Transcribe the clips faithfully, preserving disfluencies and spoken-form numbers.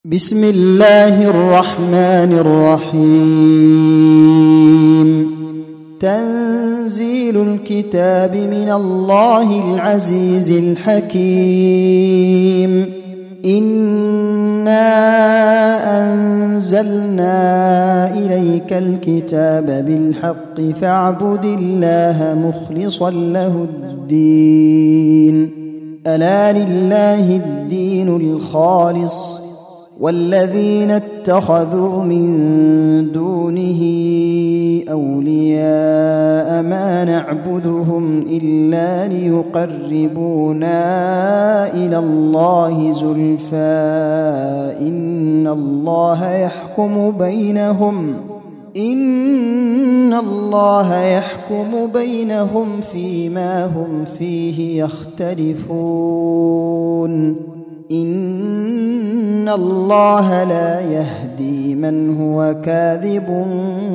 بسم الله الرحمن الرحيم. تنزيل الكتاب من الله العزيز الحكيم. إنا أنزلنا إليك الكتاب بالحق فاعبد الله مخلصا له الدين. ألا لله الدين الخالص والذين اتخذوا من دونه أولياء ما نعبدهم إلا ليقربونا إلى الله زلفى إن الله يحكم بينهم إن الله يحكم بينهم فيما هم فيه يختلفون. إن الله لا يهدي من هو كاذب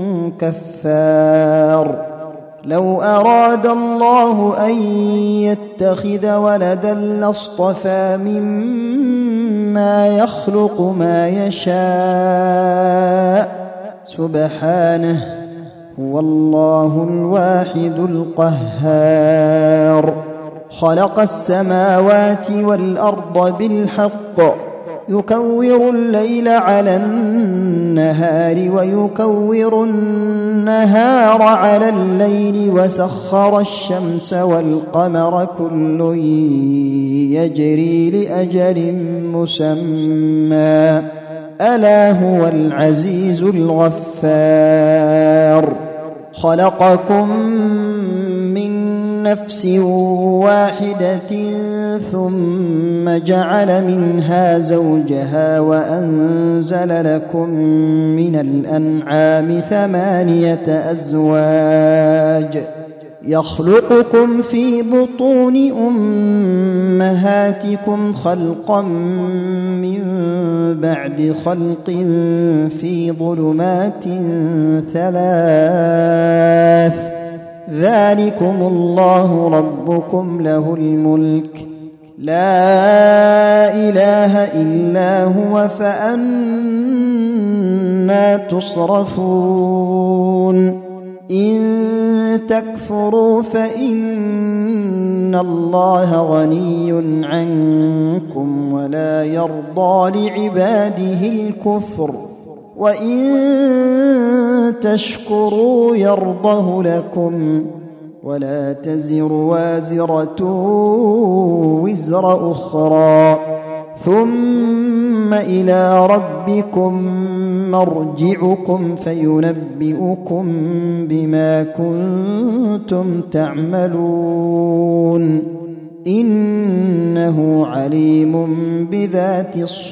كفار. لو أراد الله أن يتخذ ولدا لاصطفى مما يخلق ما يشاء سبحانه هو الله الواحد القهار. خلق السماوات والأرض بالحق يكور الليل على النهار ويكور النهار على الليل وسخر الشمس والقمر كل يجري لأجل مسمى ألا هو العزيز الغفار. خلقكم من نفس واحدة ثم جعل منها زوجها وأنزل لكم من الأنعام ثمانية أزواج يخلقكم في بطون أمهاتكم خلقا من بعد خلق في ظلمات ثلاث ذلكم الله ربكم له الملك لا إله إلا هو فأنى تصرفون. إن تكفروا فإن الله غني عنكم ولا يرضى لعباده الكفر وإن تشكروا يرضه لكم ولا تزر وازرة وزر أخرى ثم إلى ربكم مرجعكم فينبئكم بما كنتم تعملون إنه عليم بذات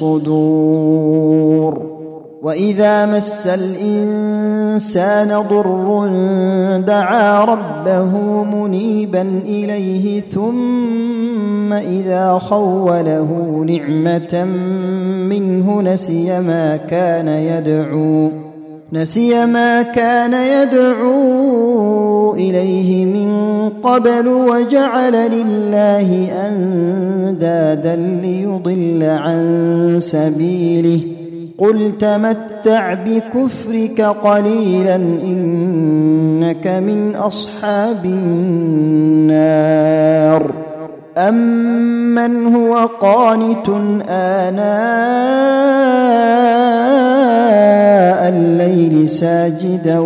الصدور. وإذا مس الإنسان ضر دعا ربه منيبا إليه ثم إذا خوله نعمة منه نسي ما كان يدعو نسي ما كان يدعو إليه من قبل وجعل لله أندادا ليضل عن سبيله قل تمتع بكفرك قليلا إنك من أصحاب النار. أمن هو قانت آناء الليل ساجدا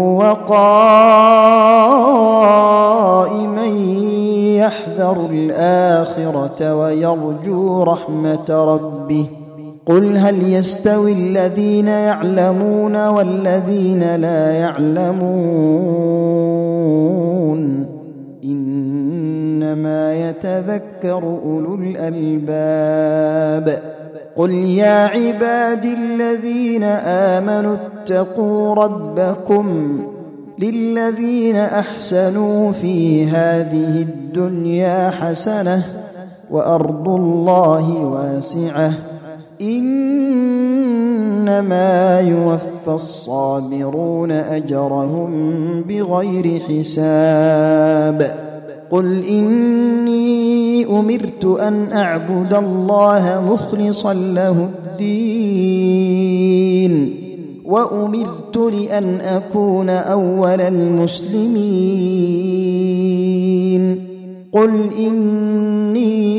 وقائما يحذر الآخرة ويرجو رحمة ربه قل هل يستوي الذين يعلمون والذين لا يعلمون إنما يتذكر أولو الألباب. قل يا عبادي الذين آمنوا اتقوا ربكم للذين أحسنوا في هذه الدنيا حسنة وأرض الله واسعة إنما يوفى الصابرون أجرهم بغير حساب. قل إني أمرت أن أعبد الله مخلصا له الدين وأمرت لأن أكون أول المسلمين قل إني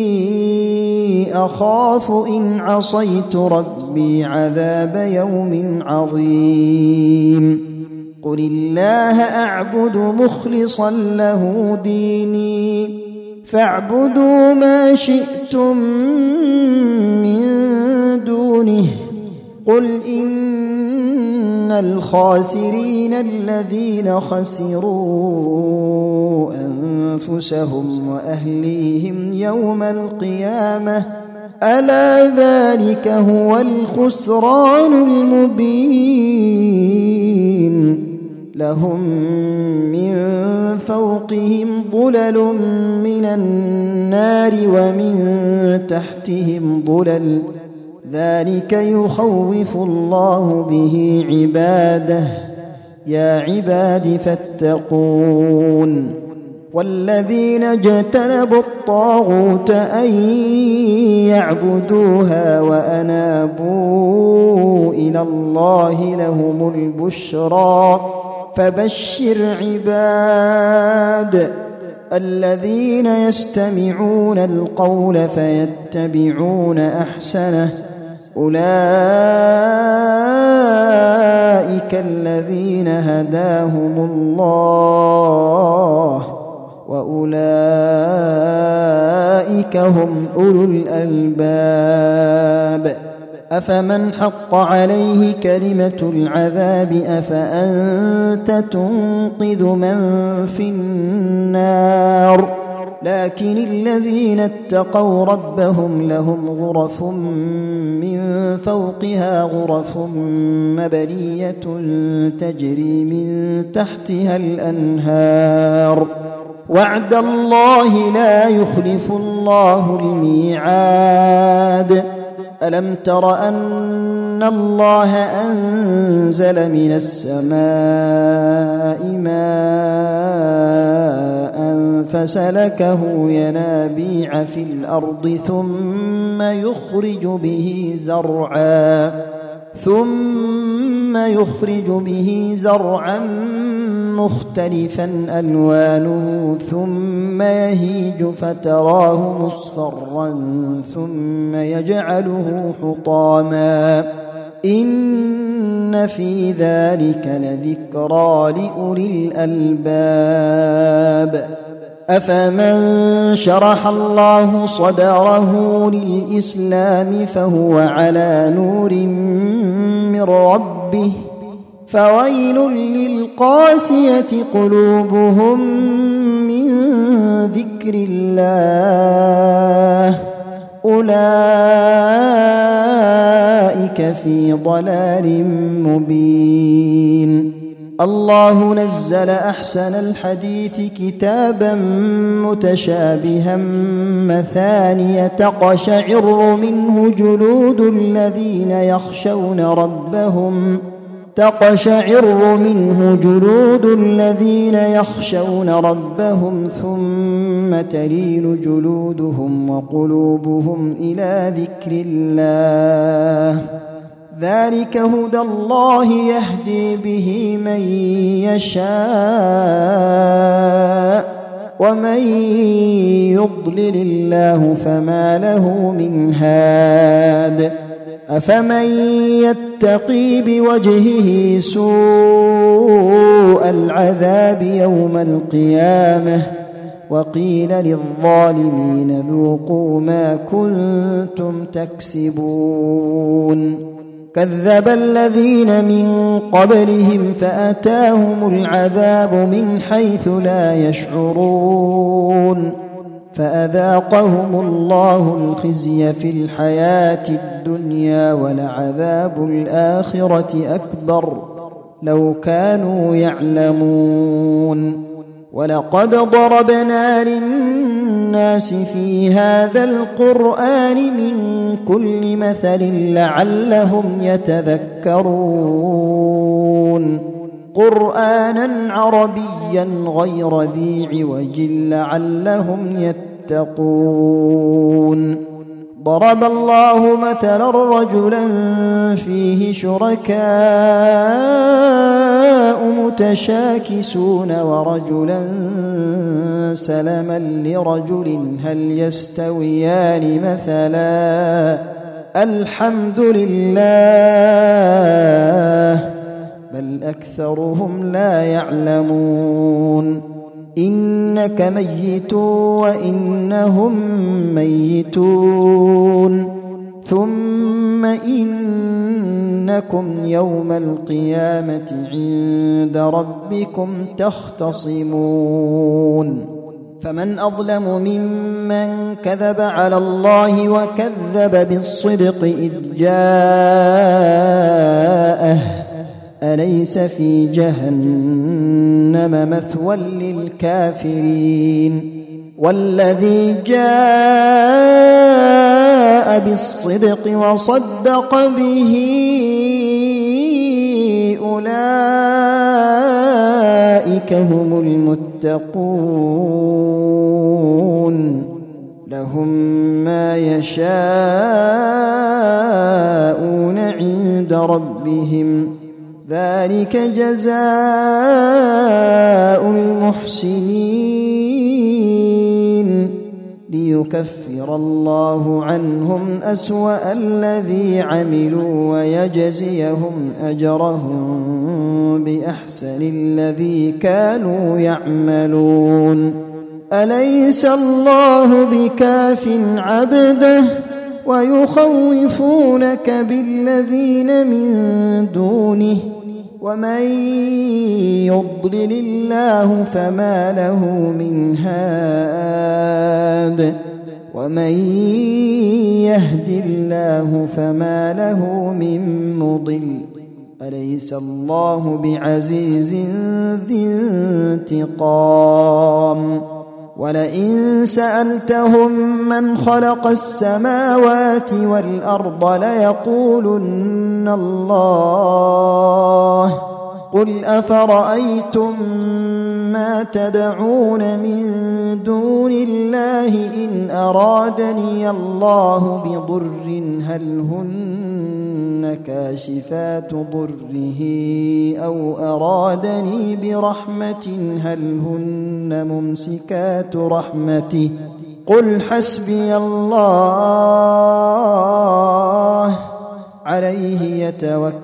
أخاف إن عصيت ربي عذاب يوم عظيم قل الله أعبد مخلصا له ديني فاعبدوا ما شئتم من دونه قل إن الخاسرين الذين خسروا أنفسهم وأهليهم يوم القيامة ألا ذلك هو الخسران المبين لهم من فوقهم ظلل من النار ومن تحتهم ظلل ذلك يخوف الله به عباده يا عباد فاتقون والذين اجتنبوا الطاغوت أن يعبدوها وأنابوا إلى الله لهم البشرى فبشر عباد الذين يستمعون القول فيتبعون أحسنه أولئك الذين هداهم الله وأولئك هم أولو الألباب أفمن حق عليه كلمة العذاب أفأنت تنقذ من في النار لكن الذين اتقوا ربهم لهم غرف من فوقها غرف مبنية تجري من تحتها الأنهار وعد الله لا يخلف الله الميعاد ألم تر أن الله أنزل من السماء ماء فسلكه ينابيع في الأرض ثم يخرج به زرعا ثم يخرج به زرعا مختلفا ألوانه ثم يهيج فتراه مصفرا ثم يجعله حطاما إن في ذلك لذكرى لأولي الألباب أفمن شرح الله صدره للإسلام فهو على نور من ربه فويل للقاسية قلوبهم من ذكر الله أولئك في ضلال مبين الله نزل أحسن الحديث كتابا متشابها مثانية تقشعر منه جلود الذين يخشون ربهم تقشعر منه جلود الذين يخشون ربهم ثم تلين جلودهم وقلوبهم إلى ذكر الله ذلك هدى الله يهدي به من يشاء ومن يضلل الله فما له من هاد أفمن يتقي بوجهه سوء العذاب يوم القيامة وقيل للظالمين ذوقوا ما كنتم تكسبون كذب الذين من قبلهم فأتاهم العذاب من حيث لا يشعرون فأذاقهم الله الخزي في الحياة الدنيا ولعذاب الآخرة أكبر لو كانوا يعلمون ولقد ضربنا للناس في هذا القرآن من كل مثل لعلهم يتذكرون قرآنا عربيا غير ذي عوج لعلهم يتقون ضرب الله مثلا رجلا فيه شركاء متشاكسون ورجلا سلما لرجل هل يستويان مثلا الحمد لله بل أكثرهم لا يعلمون إنك ميت وإنهم ميتون ثم إنكم يوم القيامة عند ربكم تختصمون فمن أظلم ممن كذب على الله وكذب بالصدق إذ جاءه أليس في جهنم مثوى للكافرين والذي جاء بالصدق وصدق به أولئك هم المتقون لهم ما يشاءون عند ربهم ذلك جزاء المحسنين ليكفر الله عنهم أسوأ الذي عملوا ويجزيهم أجرهم بأحسن الذي كانوا يعملون أليس الله بكاف عبده ويخوفونك بالذين من دونه ومن يضلل الله فما له من هاد ومن يهد الله فما له من مضل أليس الله بعزيز ذي انتقام ولئن سألتهم من خلق السماوات والأرض ليقولن الله قل أفرأيتم ما تدعون من دون الله إن أرادني الله بضر هل هن كاشفات ضره أو أرادني برحمة هل هن ممسكات رحمته قل حسبي الله عليه يتوكل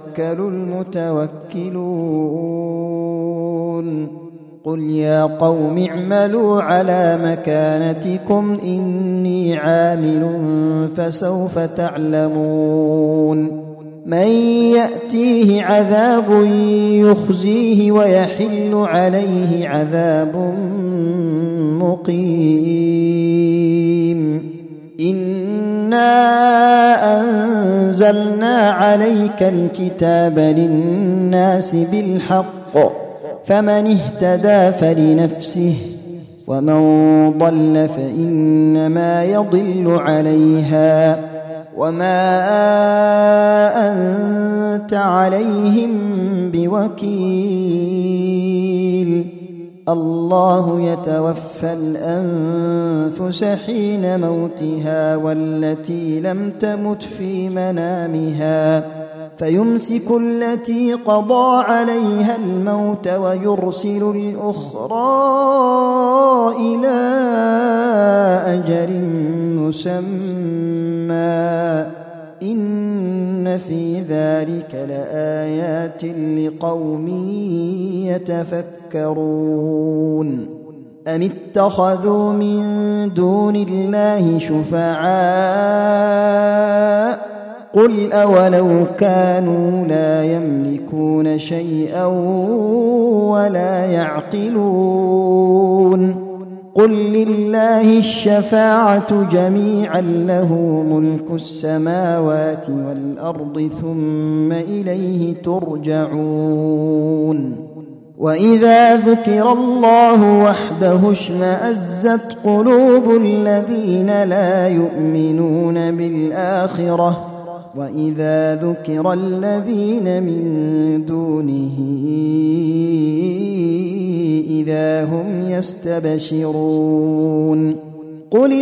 المتوكلون قل يا قوم اعملوا على مكانتكم إني عامل فسوف تعلمون من يأتيه عذاب يخزيه ويحل عليه عذاب مقيم إنا أنزلنا عليك الكتاب للناس بالحق فمن اهتدى فلنفسه ومن ضل فإنما يضل عليها وما أنت عليهم بوكيل الله يتوفى الأنفس حين موتها والتي لم تمت في منامها فيمسك التي قضى عليها الموت ويرسل الأخرى إلى أجل مسمى إن في ذلك لآيات لقوم يتفكرون أم اتخذوا من دون الله شفعاء قل أولو كانوا لا يملكون شيئا ولا يعقلون قل لله الشفاعة جميعا له ملك السماوات والأرض ثم إليه ترجعون وإذا ذكر الله وحده اشمأزت قلوب الذين لا يؤمنون بالآخرة وإذا ذكر الذين من دونه إذا هم يستبشرون قل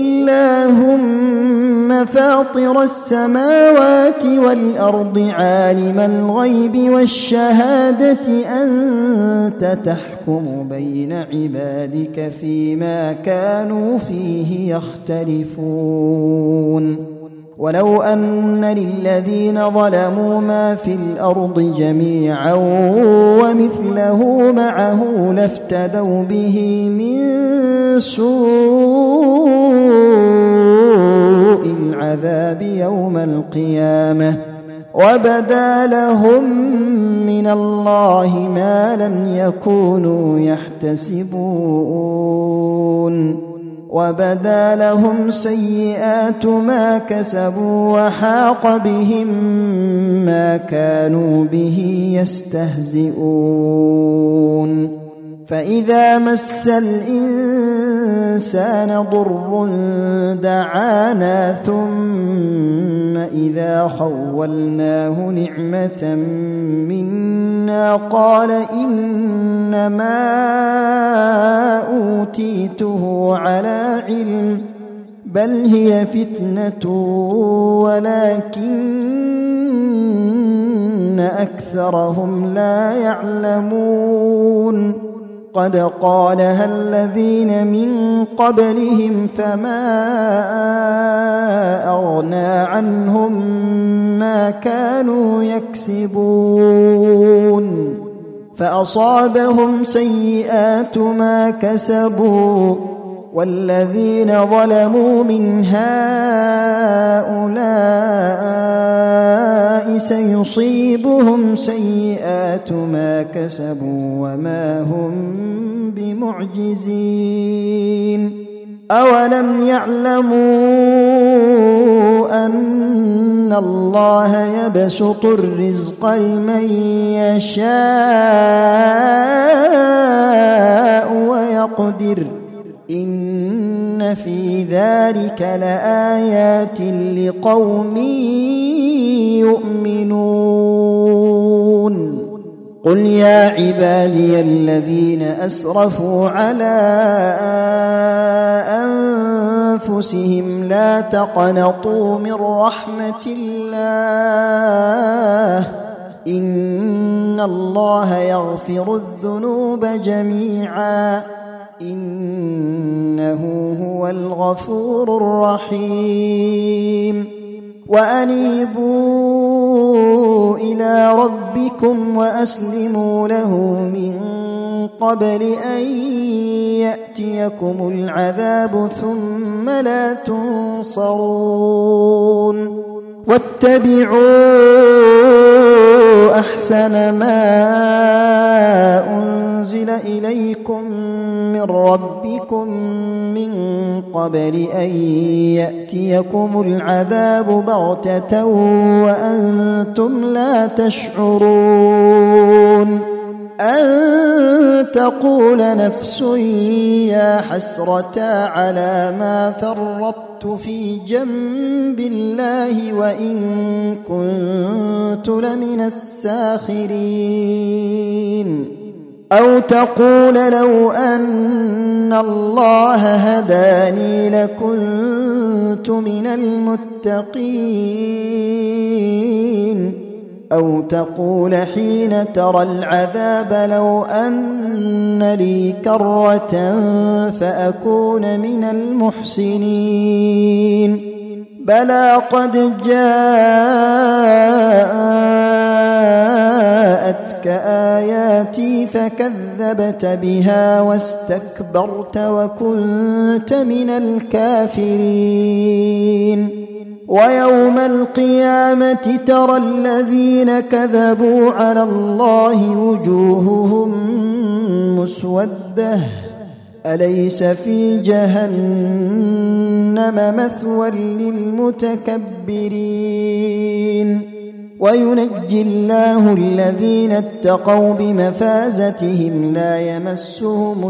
اللهم فاطر السماوات والأرض عالم الغيب والشهادة أنت تحكم بين عبادك فيما كانوا فيه يختلفون ولو أن للذين ظلموا ما في الأرض جميعا ومثله معه لافتدوا به من سوء العذاب يوم القيامة وبدا لهم من الله ما لم يكونوا يحتسبون وبدا لهم سيئات ما كسبوا وحاق بهم ما كانوا به يستهزئون فإذا مس الإنسان ضر دعانا ثم إذا خولناه نعمة منا قال إنما أوتيته على علم بل هي فتنة ولكن أكثرهم لا يعلمون قد قالها الذين من قبلهم فما أغنى عنهم ما كانوا يكسبون فأصابهم سيئات ما كسبوا والذين ظلموا من هؤلاء سيصيبهم سيئات ما كسبوا وما هم بمعجزين أولم يعلموا أن الله يبسط الرزق لمن يشاء ويقدر إن في ذلك لآيات لقوم يؤمنون قل يا عبادي الذين أسرفوا على أنفسهم لا تقنطوا من رحمة الله إن الله يغفر الذنوب جميعا إنه هو الغفور الرحيم وأنيبوا إلى ربكم وأسلموا له من قبل أن يأتيكم العذاب ثم لا تنصرون واتبعوا أحسن ما أنزل إليكم من ربكم من قبل أن يأتيكم العذاب بغتة وأنتم لا تشعرون أن تقول نفس يا حسرة على ما فرطت في جنب الله وإن كنت لمن الساخرين أو تقول لو أن الله هداني لكنت من المتقين أو تقول حين ترى العذاب لو أن لي كرة فأكون من المحسنين بلى قد جاءتك آياتي فكذبت بها واستكبرت وكنت من الكافرين ويوم القيامة ترى الذين كذبوا على الله وجوههم مسودة أليس في جهنم مثوى للمتكبرين وينجي الله الذين اتقوا بمفازتهم لا يمسهم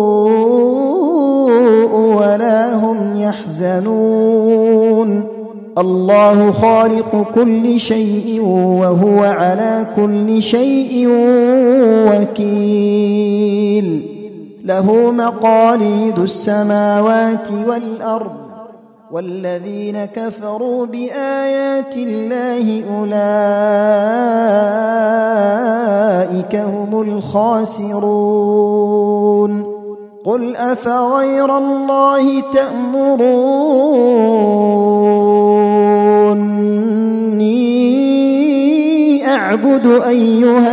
السوء ولا هم يحزنون الله خالق كل شيء وهو على كل شيء وكيل له مقاليد السماوات والأرض والذين كفروا بآيات الله أولئك هم الخاسرون قل أفغير الله تأمروني أعبد أيها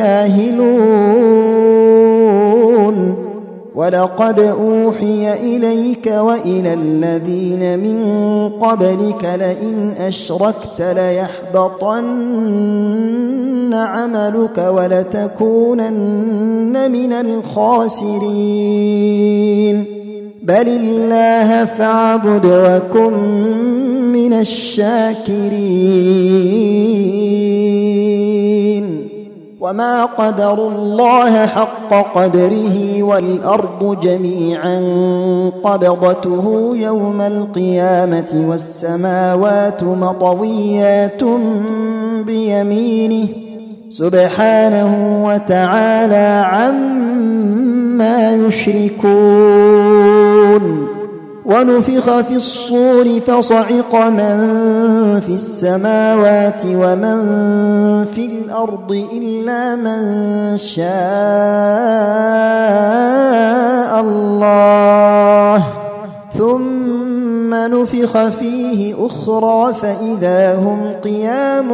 الجاهلون ولقد أوحي إليك وإلى الذين من قبلك لئن أشركت ليحبطن عملك ولتكونن من الخاسرين بل الله فاعبد وكن من الشاكرين وما قدروا الله حق قدره والأرض جميعا قبضته يوم القيامة والسماوات مطويات بيمينه سبحانه وتعالى عما يشركون ونفخ في الصور فصعق من في السماوات ومن في الأرض إلا من شاء الله ثم نفخ فيه أخرى فإذا هم قيام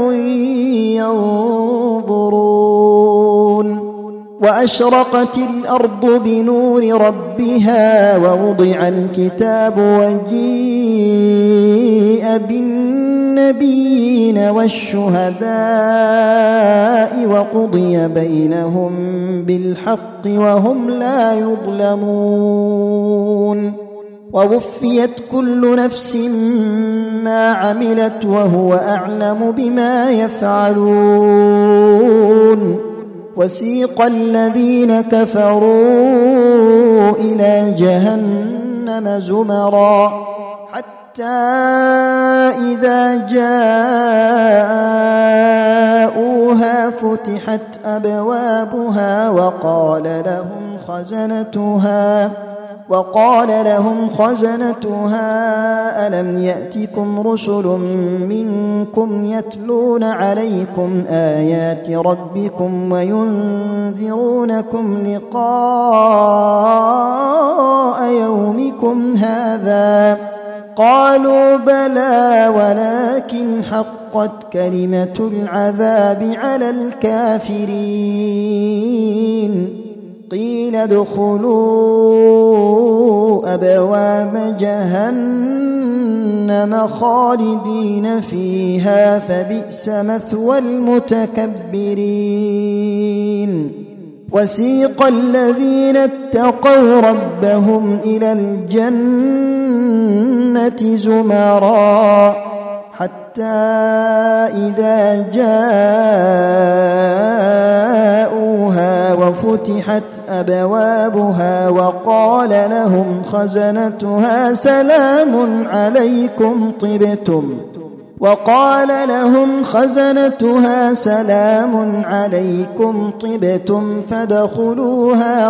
ينظرون وأشرقت الأرض بنور ربها ووضع الكتاب وجيء بالنبيين والشهداء وقضي بينهم بالحق وهم لا يظلمون ووفيت كل نفس ما عملت وهو أعلم بما يفعلون وسيق الذين كفروا إلى جهنم زمرا حتى إذا جاءوها فتحت أبوابها وقال لهم خزنتها وقال لهم خزنتها ألم يأتكم رسل منكم يتلون عليكم آيات ربكم وينذرونكم لقاء يومكم هذا قالوا بلى ولكن حقت كلمة العذاب على الكافرين قيل ادخلوا أبواب جهنم خالدين فيها فبئس مثوى المتكبرين وسيق الذين اتقوا ربهم إلى الجنة زمرا حتى إذا جاءوها وفتحت أبوابها وقال لهم خزنتها سلام عليكم طبتم وقال لهم خزنتها سلام عليكم طبتم فادخلوها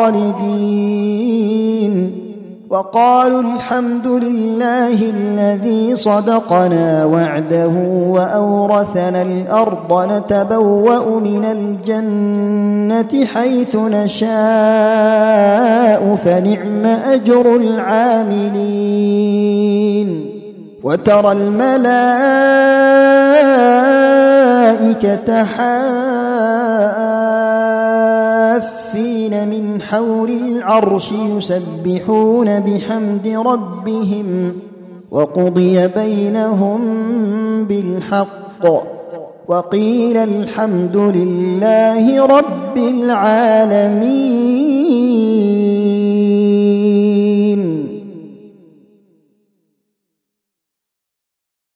خالدين وقالوا الحمد لله الذي صدقنا وعده وأورثنا الأرض نتبوأ من الجنة حيث نشاء فنعم أجر العاملين وترى الملائكة حافين من حول العرش يسبحون بحمد ربهم وقضي بينهم بالحق وقيل الحمد لله رب العالمين.